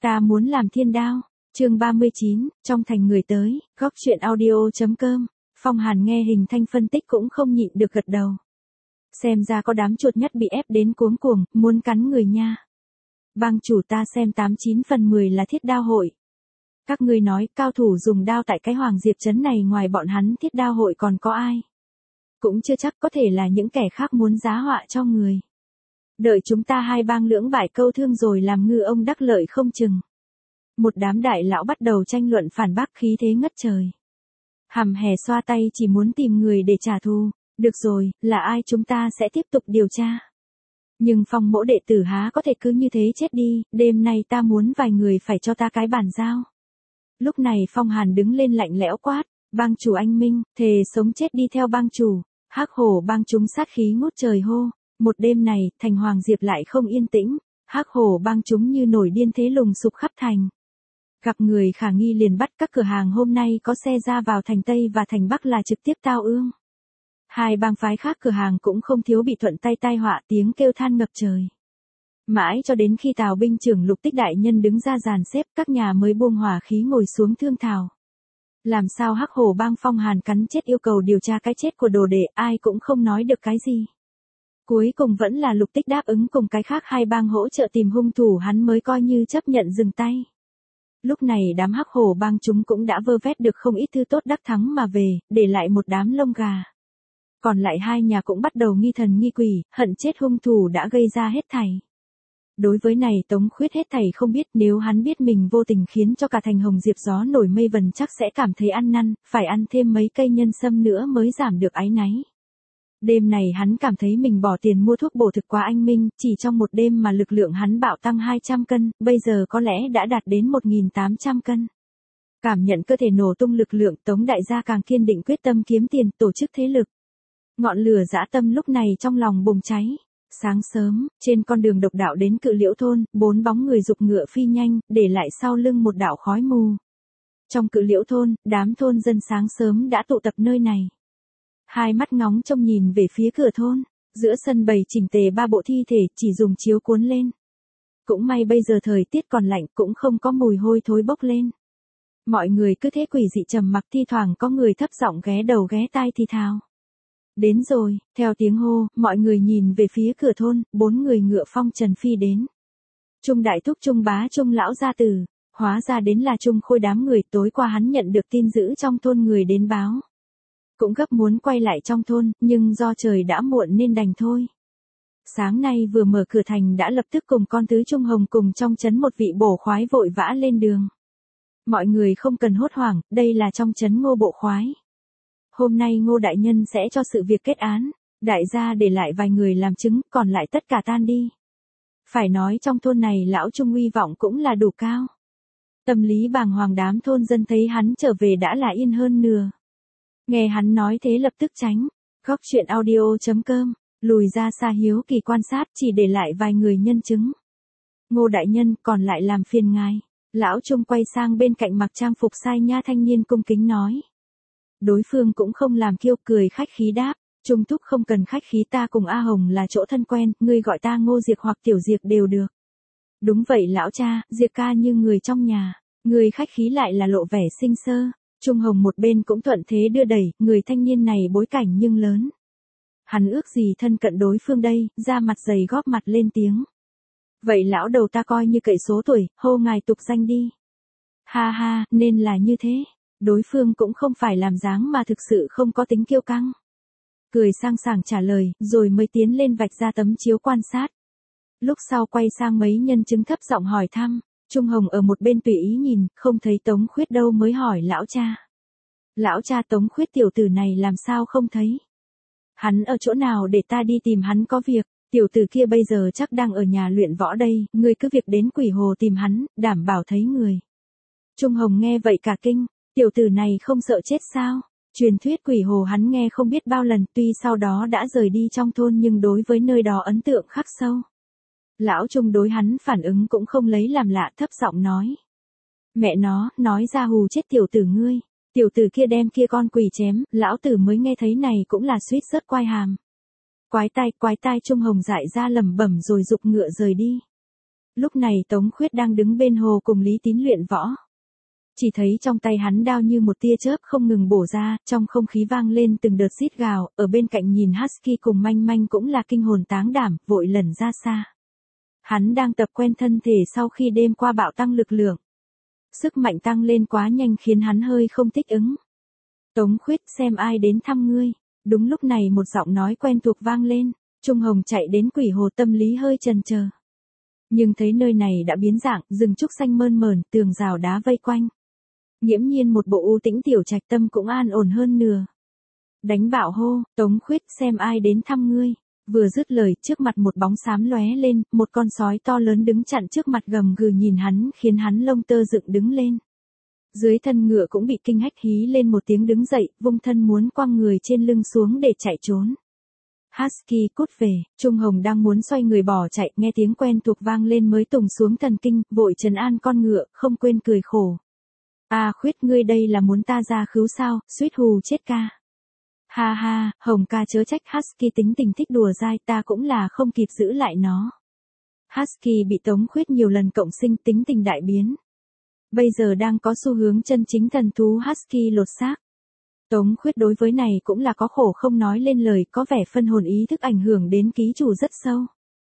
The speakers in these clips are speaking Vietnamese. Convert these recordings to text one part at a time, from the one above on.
Ta muốn làm thiên đao. Chương 39, trong thành người tới, góc chuyện audio.com. Phong Hàn nghe hình thanh phân tích cũng không nhịn được gật đầu. Xem ra có đám chuột nhất bị ép đến cuống cuồng, muốn cắn người nha. Bang chủ, ta xem 89 phần 10 là thiết đao hội. Các ngươi nói cao thủ dùng đao tại cái Hoàng Diệp trấn này ngoài bọn hắn thiết đao hội còn có ai? Cũng chưa chắc, có thể là những kẻ khác muốn giá họa cho người. Đợi chúng ta hai bang lưỡng bại câu thương rồi làm ngư ông đắc lợi không chừng. Một đám đại lão bắt đầu tranh luận phản bác khí thế ngất trời. Hằm hè xoa tay chỉ muốn tìm người để trả thù. Được rồi, là ai chúng ta sẽ tiếp tục điều tra. Nhưng Phong mỗ đệ tử há có thể cứ như thế chết đi, đêm nay ta muốn vài người phải cho ta cái bàn giao. Lúc này Phong Hàn đứng lên lạnh lẽo quát, bang chủ anh minh, thề sống chết đi theo bang chủ. Hắc Hổ bang chúng sát khí ngút trời hô. Một đêm này, thành Hoàng Diệp lại không yên tĩnh. Hắc Hổ bang chúng như nổi điên thế lùng sục khắp thành. Gặp người khả nghi liền bắt, các cửa hàng hôm nay có xe ra vào thành Tây và thành Bắc là trực tiếp tao ương. Hai bang phái khác cửa hàng cũng không thiếu bị thuận tay tai họa, tiếng kêu than ngập trời. Mãi cho đến khi Tào binh trưởng Lục Tích đại nhân đứng ra dàn xếp, các nhà mới buông hỏa khí ngồi xuống thương thảo. Làm sao Hắc Hổ bang Phong Hàn cắn chết yêu cầu điều tra cái chết của đồ đệ, ai cũng không nói được cái gì. Cuối cùng vẫn là Lục Tích đáp ứng cùng cái khác hai bang hỗ trợ tìm hung thủ, hắn mới coi như chấp nhận dừng tay. Lúc này đám Hắc Hổ bang chúng cũng đã vơ vét được không ít thứ tốt đắc thắng mà về, để lại một đám lông gà. Còn lại hai nhà cũng bắt đầu nghi thần nghi quỷ, hận chết hung thủ đã gây ra hết thảy. Đối với này Tống Khuyết hết thảy không biết, nếu hắn biết mình vô tình khiến cho cả thành Hồng Diệp gió nổi mây vần chắc sẽ cảm thấy ăn năn, phải ăn thêm mấy cây nhân sâm nữa mới giảm được áy náy. Đêm này hắn cảm thấy mình bỏ tiền mua thuốc bổ thực quá anh minh, chỉ trong một đêm mà lực lượng hắn bạo tăng 200 cân, bây giờ có lẽ đã đạt đến 1.800 cân. Cảm nhận cơ thể nổ tung lực lượng, Tống đại gia càng kiên định quyết tâm kiếm tiền, tổ chức thế lực. Ngọn lửa dã tâm lúc này trong lòng bùng cháy. Sáng sớm, trên con đường độc đạo đến Cự Liễu thôn, 4 bóng người giục ngựa phi nhanh, để lại sau lưng một đạo khói mù. Trong Cự Liễu thôn, đám thôn dân sáng sớm đã tụ tập nơi này. Hai mắt ngóng trông nhìn về phía cửa thôn, giữa sân bày chỉnh tề 3 bộ thi thể chỉ dùng chiếu cuốn lên. Cũng may bây giờ thời tiết còn lạnh, cũng không có mùi hôi thối bốc lên. Mọi người cứ thế quỷ dị trầm mặc, thi thoảng có người thấp giọng ghé đầu ghé tai thì thào. Đến rồi, theo tiếng hô, mọi người nhìn về phía cửa thôn, 4 người ngựa phong trần phi đến. Trung đại thúc, Trung bá, Trung lão gia tử, hóa ra đến là Trung Khôi. Đám người tối qua hắn nhận được tin dữ trong thôn người đến báo. Cũng gấp muốn quay lại trong thôn, nhưng do trời đã muộn nên đành thôi. Sáng nay vừa mở cửa thành đã lập tức cùng con tứ Trung Hồng cùng trong trấn một vị bổ khoái vội vã lên đường. Mọi người không cần hốt hoảng, đây là trong trấn Ngô bộ khoái. Hôm nay Ngô đại nhân sẽ cho sự việc kết án, đại gia để lại vài người làm chứng, còn lại tất cả tan đi. Phải nói trong thôn này lão Trung uy vọng cũng là đủ cao. Tâm lý bàng hoàng, đám thôn dân thấy hắn trở về đã là yên hơn nửa. Nghe hắn nói thế lập tức tránh. Góc chuyện audio.com, lùi ra xa hiếu kỳ quan sát, chỉ để lại vài người nhân chứng. Ngô đại nhân, còn lại làm phiền ngài. Lão Trung quay sang bên cạnh mặc trang phục sai nha thanh niên cung kính nói. Đối phương cũng không làm kiêu, cười khách khí đáp. Trung thúc không cần khách khí, ta cùng A Hồng là chỗ thân quen, ngươi gọi ta Ngô Diệp hoặc Tiểu Diệp đều được. Đúng vậy lão cha, Diệp ca như người trong nhà, người khách khí lại là lộ vẻ sinh sơ. Trung Hồng một bên cũng thuận thế đưa đẩy, người thanh niên này bối cảnh nhưng lớn. Hắn ước gì thân cận đối phương đây, ra mặt dày góp mặt lên tiếng. Vậy lão đầu ta coi như cậy số tuổi, hô ngài tục danh đi. Ha ha, nên là như thế. Đối phương cũng không phải làm dáng mà thực sự không có tính kiêu căng. Cười sang sảng trả lời, rồi mới tiến lên vạch ra tấm chiếu quan sát. Lúc sau quay sang mấy nhân chứng thấp giọng hỏi thăm. Trung Hồng ở một bên tùy ý nhìn, không thấy Tống Khuyết đâu mới hỏi lão cha. Lão cha, Tống Khuyết tiểu tử này làm sao không thấy? Hắn ở chỗ nào để ta đi tìm hắn có việc, tiểu tử kia bây giờ chắc đang ở nhà luyện võ đây, ngươi cứ việc đến Quỷ Hồ tìm hắn, đảm bảo thấy người. Trung Hồng nghe vậy cả kinh, tiểu tử này không sợ chết sao? Truyền thuyết Quỷ Hồ hắn nghe không biết bao lần, tuy sau đó đã rời đi trong thôn nhưng đối với nơi đó ấn tượng khắc sâu. Lão Trung đối hắn phản ứng cũng không lấy làm lạ, thấp giọng nói. Mẹ nó, nói ra hù chết tiểu tử ngươi. Tiểu tử kia đem kia con quỷ chém, lão tử mới nghe thấy này cũng là suýt rớt quai hàm. Quái tai, Trung Hồng dại ra lẩm bẩm rồi giục ngựa rời đi. Lúc này Tống Khuyết đang đứng bên hồ cùng Lý Tín luyện võ. Chỉ thấy trong tay hắn đao như một tia chớp không ngừng bổ ra, trong không khí vang lên từng đợt rít gào, ở bên cạnh nhìn Husky cùng Manh Manh cũng là kinh hồn táng đảm, vội lẩn ra xa. Hắn đang tập quen thân thể sau khi đêm qua bạo tăng lực lượng. Sức mạnh tăng lên quá nhanh khiến hắn hơi không thích ứng. Tống Khuyết, xem ai đến thăm ngươi. Đúng lúc này một giọng nói quen thuộc vang lên, Trung Hồng chạy đến Quỷ Hồ, tâm lý hơi chần chờ. Nhưng thấy nơi này đã biến dạng, rừng trúc xanh mơn mởn, tường rào đá vây quanh. Nghiễm nhiên một bộ u tĩnh tiểu trạch, tâm cũng an ổn hơn nửa. Đánh bạo hô, Tống Khuyết, xem ai đến thăm ngươi. Vừa dứt lời, trước mặt một bóng xám lóe lên, một con sói to lớn đứng chặn trước mặt gầm gừ nhìn hắn, khiến hắn lông tơ dựng đứng lên. Dưới thân ngựa cũng bị kinh hách hí lên một tiếng đứng dậy, vung thân muốn quăng người trên lưng xuống để chạy trốn. Husky, cút về. Trung Hồng đang muốn xoay người bỏ chạy, nghe tiếng quen thuộc vang lên mới tùng xuống thần kinh, vội trấn an con ngựa, không quên cười khổ. Khuyết, ngươi đây là muốn ta ra khứu sao, suýt hù chết ca. Ha ha, Hồng ca chớ trách, Husky tính tình thích đùa dai, ta cũng là không kịp giữ lại nó. Husky bị Tống Khuyết nhiều lần cộng sinh, tính tình đại biến. Bây giờ đang có xu hướng chân chính thần thú Husky lột xác. Tống Khuyết đối với này cũng là có khổ không nói lên lời, có vẻ phân hồn ý thức ảnh hưởng đến ký chủ rất sâu.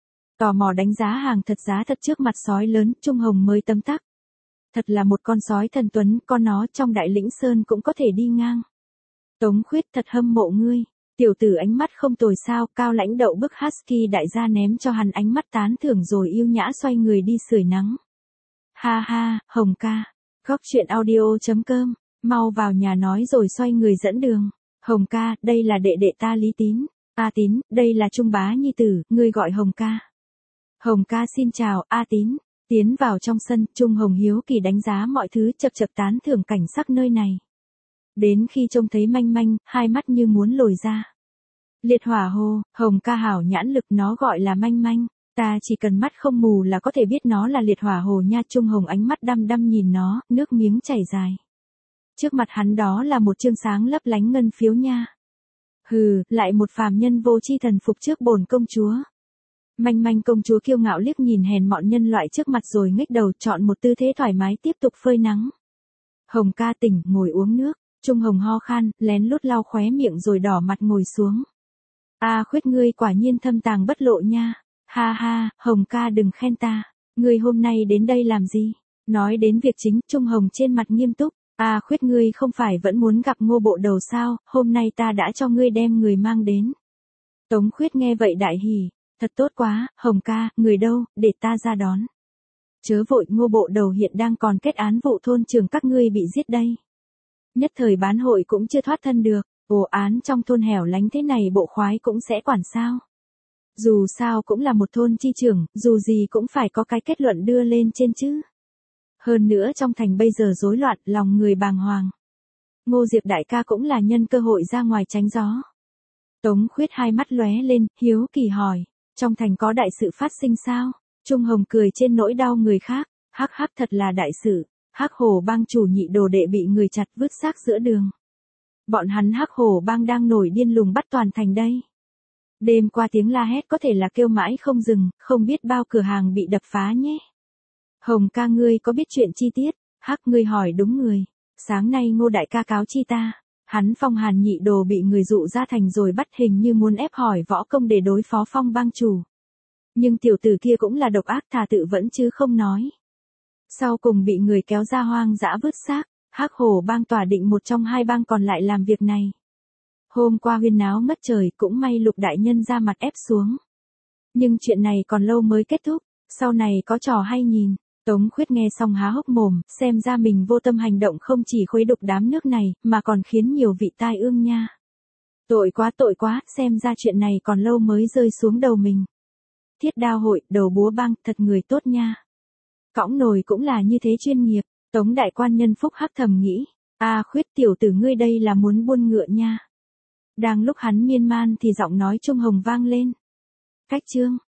Tò mò đánh giá hàng thật giá thật trước mặt sói lớn, Trung Hồng mới tấm tắc. Thật là một con sói thần tuấn, con nó trong Đại Lĩnh Sơn cũng có thể đi ngang. Tống Khuyết, thật hâm mộ ngươi. Tiểu tử ánh mắt không tồi sao, cao lãnh đậu bức Husky đại gia ném cho hắn ánh mắt tán thưởng rồi yêu nhã xoay người đi sưởi nắng. Ha ha, Hồng ca. Góc truyện audio.com, mau vào nhà nói rồi xoay người dẫn đường. Hồng ca, đây là đệ đệ ta Lý Tín. Tín, đây là Trung bá nhi tử, ngươi gọi Hồng ca. Hồng ca xin chào, Tín. Tiến vào trong sân, Trung Hồng hiếu kỳ đánh giá mọi thứ, chập chập tán thưởng cảnh sắc nơi này. Đến khi trông thấy Manh Manh, hai mắt như muốn lồi ra. Liệt hỏa hồ, Hồng ca hảo nhãn lực, nó gọi là Manh Manh. Ta chỉ cần mắt không mù là có thể biết nó là liệt hỏa hồ nha. Trung Hồng ánh mắt đăm đăm nhìn nó, nước miếng chảy dài. Trước mặt hắn đó là một chương sáng lấp lánh ngân phiếu nha. Hừ, lại một phàm nhân vô tri thần phục trước bổn công chúa. Manh Manh công chúa kiêu ngạo liếc nhìn hèn mọn nhân loại trước mặt rồi nghếch đầu, chọn một tư thế thoải mái tiếp tục phơi nắng. Hồng ca tỉnh, ngồi uống nước. Trung Hồng ho khan, lén lút lau khóe miệng rồi đỏ mặt ngồi xuống. Khuyết, ngươi quả nhiên thâm tàng bất lộ nha. Ha ha, Hồng ca đừng khen ta. Ngươi hôm nay đến đây làm gì? Nói đến việc chính, Trung Hồng trên mặt nghiêm túc. Khuyết, ngươi không phải vẫn muốn gặp Ngô bộ đầu sao, hôm nay ta đã cho ngươi đem người mang đến. Tống Khuyết nghe vậy đại hỉ. Thật tốt quá, Hồng ca, người đâu, để ta ra đón. Chớ vội, Ngô bộ đầu hiện đang còn kết án vụ thôn trưởng các ngươi bị giết đây. Nhất thời bán hội cũng chưa thoát thân được, ồ, án trong thôn hẻo lánh thế này bộ khoái cũng sẽ quản sao. Dù sao cũng là một thôn chi trưởng, dù gì cũng phải có cái kết luận đưa lên trên chứ. Hơn nữa trong thành bây giờ rối loạn, lòng người bàng hoàng. Ngô Diệp đại ca cũng là nhân cơ hội ra ngoài tránh gió. Tống Khuyết hai mắt lóe lên, hiếu kỳ hỏi, trong thành có đại sự phát sinh sao? Trung Hồng cười trên nỗi đau người khác, hắc hắc, thật là đại sự. Hắc Hổ bang chủ nhị đồ đệ bị người chặt vứt xác giữa đường. Bọn hắn Hắc Hổ bang đang nổi điên lùng bắt toàn thành đây. Đêm qua tiếng la hét có thể là kêu mãi không dừng, không biết bao cửa hàng bị đập phá nhé. Hồng ca, ngươi có biết chuyện chi tiết? Hắc, ngươi hỏi đúng người. Sáng nay Ngô đại ca cáo chi ta. Hắn Phong Hàn nhị đồ bị người dụ ra thành rồi bắt, hình như muốn ép hỏi võ công để đối phó Phong bang chủ. Nhưng tiểu tử kia cũng là độc ác, thà tự vẫn chứ không nói. Sau cùng bị người kéo ra hoang dã vứt xác. Hắc Hổ bang tỏa định một trong hai bang còn lại làm việc này. Hôm qua huyên náo ngất trời, cũng may Lục đại nhân ra mặt ép xuống. Nhưng chuyện này còn lâu mới kết thúc, sau này có trò hay nhìn. Tống Khuyết nghe xong há hốc mồm, xem ra mình vô tâm hành động không chỉ khuấy đục đám nước này, mà còn khiến nhiều vị tai ương nha. Tội quá, xem ra chuyện này còn lâu mới rơi xuống đầu mình. Thiết đao hội, đầu búa bang, thật người tốt nha. Cõng nồi cũng là như thế, chuyên nghiệp. Tống đại quan nhân phúc hắc thầm nghĩ. Khuyết, tiểu tử ngươi đây là muốn buôn ngựa nha. Đang lúc hắn miên man thì giọng nói Trung Hồng vang lên. Cách chương.